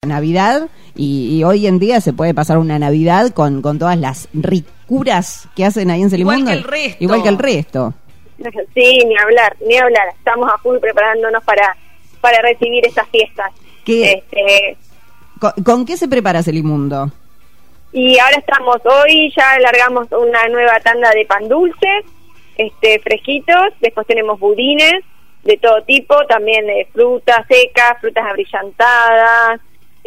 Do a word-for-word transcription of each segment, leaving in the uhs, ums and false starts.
Navidad y, y hoy en día se puede pasar una Navidad con, con todas las ricuras que hacen ahí en Celimundo. Igual que el resto. Igual que el resto. Sí, ni hablar, ni hablar. Estamos a full preparándonos para, para recibir estas fiestas. ¿Qué, este, ¿con, ¿Con qué se prepara Celimundo? Y ahora estamos, hoy ya largamos una nueva tanda de pan dulces, este, fresquitos, después tenemos budines de todo tipo, también de frutas secas, frutas abrillantadas,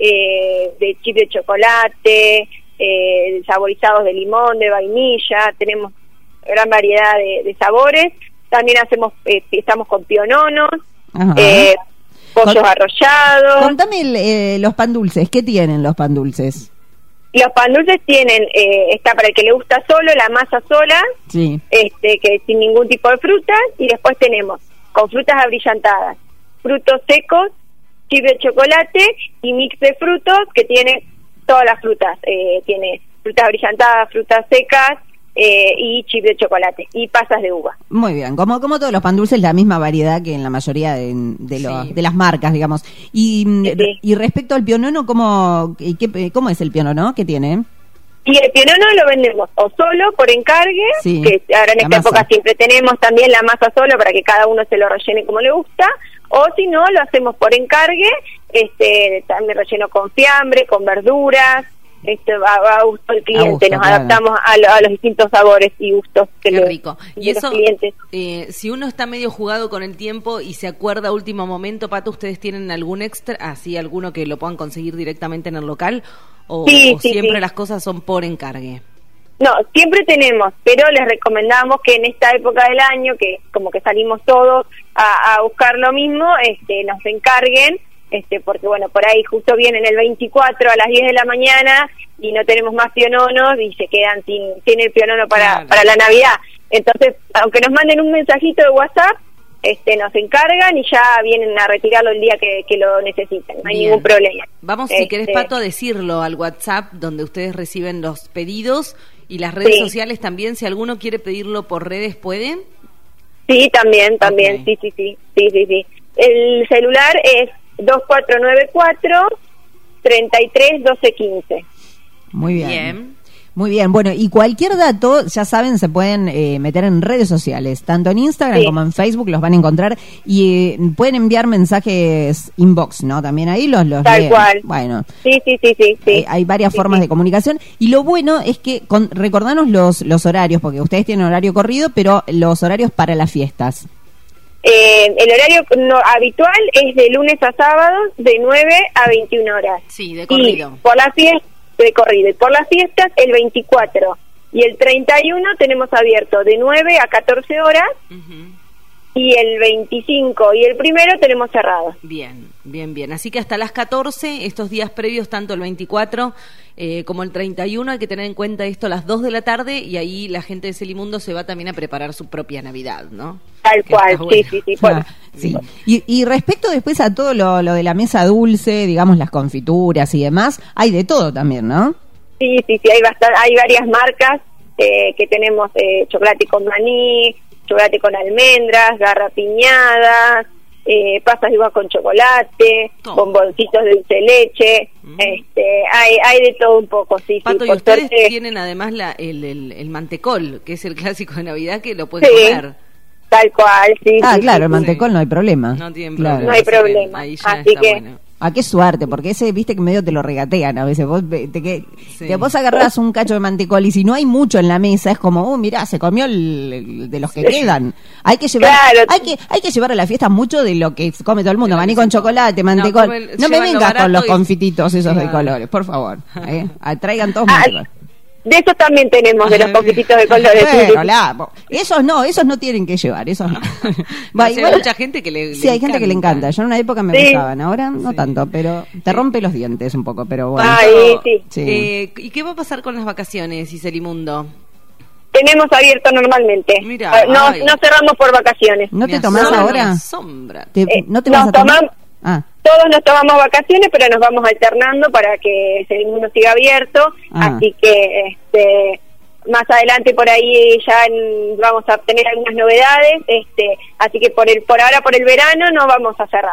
eh, de chip de chocolate, eh, saborizados de limón, de vainilla, tenemos gran variedad de, de sabores. También hacemos, eh, estamos con piononos, eh, pollos Con, arrollados. Contame el, eh, los pan dulces, ¿qué tienen los pan dulces? Los pan dulces tienen, eh, está para el que le gusta solo, la masa sola, sí. este que sin ningún tipo de frutas, y después tenemos con frutas abrillantadas, frutos secos, chip de chocolate y mix de frutos que tiene todas las frutas, eh, tiene frutas abrillantadas, frutas secas, Eh, y chip de chocolate y pasas de uva. Muy bien, como como todos los pan dulces, la misma variedad que en la mayoría de, de, los, sí. de las marcas, digamos. Y, sí. y respecto al pionono, ¿cómo, y qué, ¿cómo es el pionono? ¿Qué tiene? Y el pionono lo vendemos o solo por encargue, sí, que ahora en esta masa. época siempre tenemos también la masa solo para que cada uno se lo rellene como le gusta, o si no, lo hacemos por encargue, este también relleno con fiambre, con verduras. Este va, va a gusto del cliente, gusto, nos claro. adaptamos a, lo, a los distintos sabores y gustos que Qué le, rico. Y eso, eh, si uno está medio jugado con el tiempo y se acuerda a último momento, Pato, ¿ustedes tienen algún extra, así alguno que lo puedan conseguir directamente en el local? ¿O, sí, o sí, siempre sí. las cosas son por encargue? No, siempre tenemos, pero les recomendamos que en esta época del año, que como que salimos todos a, a buscar lo mismo, este nos encarguen, este porque bueno, por ahí justo vienen el veinticuatro a las diez de la mañana y no tenemos más piononos y se quedan sin, sin el pionono para, claro. para la Navidad. Entonces, aunque nos manden un mensajito de WhatsApp, este nos encargan y ya vienen a retirarlo el día que, que lo necesiten, no hay Bien. ningún problema. Vamos, este, si querés, Pato, a decirlo al WhatsApp donde ustedes reciben los pedidos y las redes sí. sociales también, si alguno quiere pedirlo por redes, ¿pueden? Sí, también, también, okay. sí, sí, sí, sí, sí, sí. El celular es dos cuatro nueve cuatro, tres tres, uno dos uno cinco. Muy bien. bien. Muy bien, bueno, y cualquier dato, ya saben, se pueden eh, meter en redes sociales, tanto en Instagram sí. como en Facebook, los van a encontrar, y eh, pueden enviar mensajes inbox, ¿no? También ahí los, los Tal leen. cual. Bueno. Sí, sí, sí, sí. sí. Hay, hay varias sí, formas sí. de comunicación, y lo bueno es que, con, recordanos los, los horarios, porque ustedes tienen horario corrido, pero los horarios para las fiestas. Eh, el horario no, habitual es de lunes a sábado, de nueve a veintiuna horas. Sí, de corrido. Y por la fiesta, de corrido. Y por las fiestas, el veinticuatro y el treinta y uno tenemos abierto de nueve a catorce horas. Uh-huh. Y el veinticinco y el primero tenemos cerrado. Bien, bien, bien. Así que hasta las catorce, estos días previos, tanto el veinticuatro eh, como el treinta y uno, hay que tener en cuenta esto a las dos de la tarde, y ahí la gente de Celimundo se va también a preparar su propia Navidad, ¿no? Tal que cual, sí, sí, sí. Por... Ah, sí. Y, y respecto después a todo lo, lo de la mesa dulce, digamos las confituras y demás, hay de todo también, ¿no? Sí, sí, sí, hay bastante, hay varias marcas eh, que tenemos eh, chocolate con maní, chocolate con almendras, garrapiñadas, eh, pasas de uva con chocolate, oh. bomboncitos de dulce de leche, mm. este, hay hay de todo un poco, sí. Pato, sí, y ustedes suerte... tienen además la, el, el, el mantecol, que es el clásico de Navidad, que lo pueden sí, comer. Tal cual, sí. Ah, sí, claro, sí, el mantecol sí. no hay problema. No tienen claro. problema. No hay problema, ahí ya así está que... bueno. Ah, qué suerte, porque ese, viste que medio te lo regatean a veces. Vos te, que, sí. te vos agarrás un cacho de mantecol y si no hay mucho en la mesa, es como, oh, mirá, se comió el, el de los que quedan. Hay que llevar claro. hay que hay que llevar a la fiesta mucho de lo que come todo el mundo. Maní con chocolate, mantecol. No, el, no me vengas con los y... confititos esos claro. de colores, por favor. ¿eh? Traigan todos mantecol. De esos también tenemos, de los confititos de colores. Bueno, la, esos no, esos no tienen que llevar, esos no. Va, hay igual, mucha gente que le, sí, le hay gente que le encanta. Yo en una época me sí. gustaban, ahora no sí. tanto, pero te rompe los dientes un poco, pero bueno. Ay, sí. sí. Eh, ¿Y qué va a pasar con las vacaciones, Iselimundo? Tenemos abierto normalmente. Mirá, no, no cerramos por vacaciones. ¿No te me tomás ahora? Sombra. ¿Te, eh, ¿No te vas a tomar? Tomamos, ah. Todos nos tomamos vacaciones, pero nos vamos alternando para que Celimundo siga abierto. Ah. Así que este más adelante por ahí ya en, vamos a tener algunas novedades. este Así que por el por ahora, por el verano, no vamos a cerrar.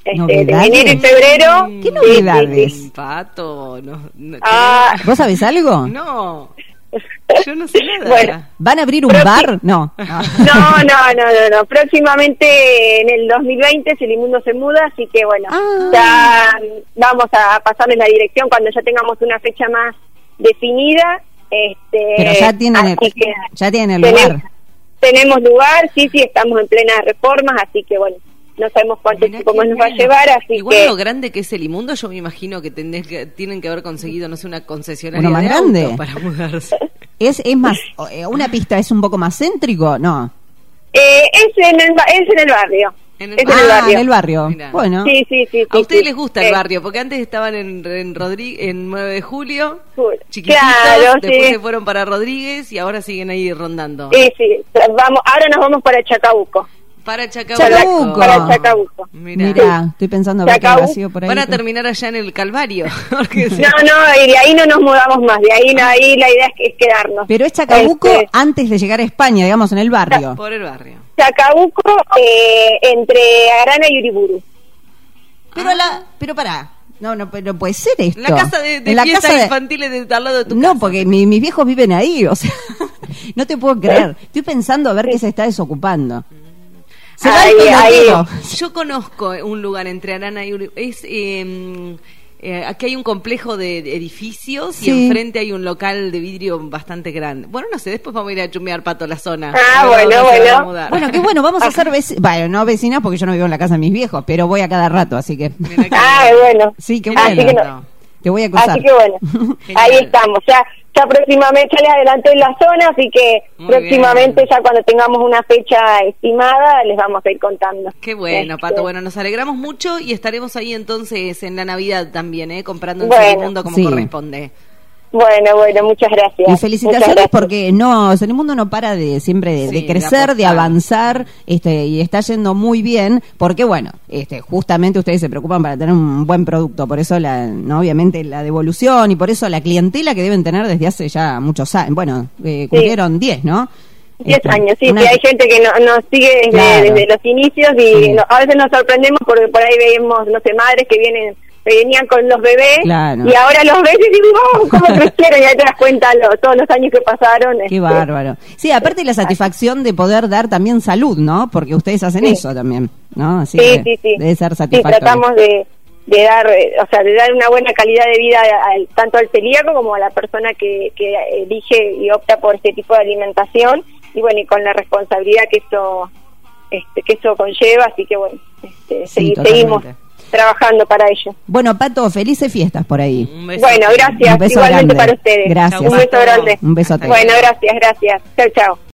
este, de enero y febrero. ¿Qué novedades? Sí, sí, sí. Pato, no, no, Ah. ¿Vos sabés algo? no, yo no sé nada. Bueno. ¿Van a abrir un Proxi- bar? No. No, no, no, no, no. Próximamente en el dos mil veinte Selimundo se muda, así que bueno, Ah. ya vamos a pasarles la dirección cuando ya tengamos una fecha más definida. Este, Pero ya tienen el, así que ya tienen el tenemos, lugar. tenemos lugar, sí, sí, estamos en plenas reformas, así que bueno, no sabemos cuánto Mirá tiempo qué nos va a bueno. llevar, así Igual que... lo grande que es Selimundo, yo me imagino que, tenés que tienen que haber conseguido, no sé, una concesionaria Uno más de grande. autos para mudarse. ¿Es, es más, eh, una pista es un poco más céntrico? No. Eh, es, en el, ba- es en el barrio. En el es barrio. en el Ah, barrio. en el barrio. Mirá. Bueno. Sí, sí, sí. A sí, ustedes sí. les gusta el Eh, barrio, porque antes estaban en, en, Rodri- en nueve de julio, Cool. chiquititos, Claro, después sí. se fueron para Rodríguez y ahora siguen ahí rondando. Sí, sí. Vamos, ahora nos vamos para Chacabuco. Para Chacabuco. Chacabuco. Para Chacabuco. Mirá. Mirá, estoy pensando a ver qué Chacabuco. habrá sido por ahí. Van a pero- terminar allá en el Calvario. Porque se- No, no, y de ahí no nos mudamos más. De ahí, no, ahí la idea es, que- es quedarnos. Pero es Chacabuco Este, antes de llegar a España, digamos, en el barrio. Por el barrio. Chacabuco eh, entre Arana y Uriburu. Pero la, pero pará. No, no, pero puede ser esto. La casa de, de En la fiestas casa de- infantiles de, al lado de tu No, casa. porque mi- mis viejos viven ahí, o sea, no te puedo creer. Estoy pensando a ver qué se está desocupando. Se va el Ahí, ahí. pelotero. Yo conozco un lugar entre Arana y Uri. Es, eh, eh, aquí hay un complejo de de edificios Sí. y enfrente hay un local de vidrio bastante grande. Bueno, no sé, después vamos a ir a chumear, Pato, la zona. Ah, A ver bueno, dónde se van a bueno. mudar. Bueno, qué bueno, vamos a hacer vecinas. Bueno, no vecinas porque yo no vivo en la casa de mis viejos, pero voy a cada rato, así que. Mirá que- Ah, bueno. Sí, qué Así bueno. que no. Te voy a acusar. Así que bueno, Genial. ahí estamos. Ya, ya próximamente, ya les adelanté la zona, así que Muy próximamente, bien. ya cuando tengamos una fecha estimada, les vamos a ir contando. Qué bueno, Este, Pato. Bueno, nos alegramos mucho y estaremos ahí entonces en la Navidad también, ¿eh? Comprando en Bueno. Selimundo como Sí. corresponde. Bueno, bueno, muchas gracias. Y Muchas felicitaciones gracias. porque no, el mundo no para de siempre de, Sí, de de crecer, de, apostar. avanzar, este, y está yendo muy bien, porque bueno, este, justamente ustedes se preocupan para tener un buen producto, por eso la, no, obviamente la devolución y por eso la clientela que deben tener desde hace ya muchos años, bueno, eh, cumplieron diez, ¿no? Diez Este, años, sí, una- sí, hay gente que no- nos sigue desde, Claro. desde los inicios y Sí. no- a veces nos sorprendemos porque por ahí vemos, no sé, madres que vienen que venían con los bebés Claro. y ahora los ves y digo, wow, cómo crecieron y ahí te das cuenta lo- todos los años que pasaron. Qué este, bárbaro. Sí, aparte la satisfacción de poder dar también salud, ¿no? Porque ustedes hacen Sí. eso también, ¿no? Así Sí, que sí, sí. debe ser Sí, satisfactorio. tratamos de, de dar, eh, o sea, de dar una buena calidad de vida al- tanto al celíaco como a la persona que, que elige y opta por este tipo de alimentación y bueno, y con la responsabilidad que eso este, que eso conlleva, así que bueno, este, Sí, segui- totalmente. seguimos trabajando para ello. Bueno, Pato, felices fiestas por ahí. Un beso. Bueno, gracias, Un beso igualmente grande. para ustedes. Gracias. Un beso grande. Un besote. Bueno, gracias, gracias. Chao, chao.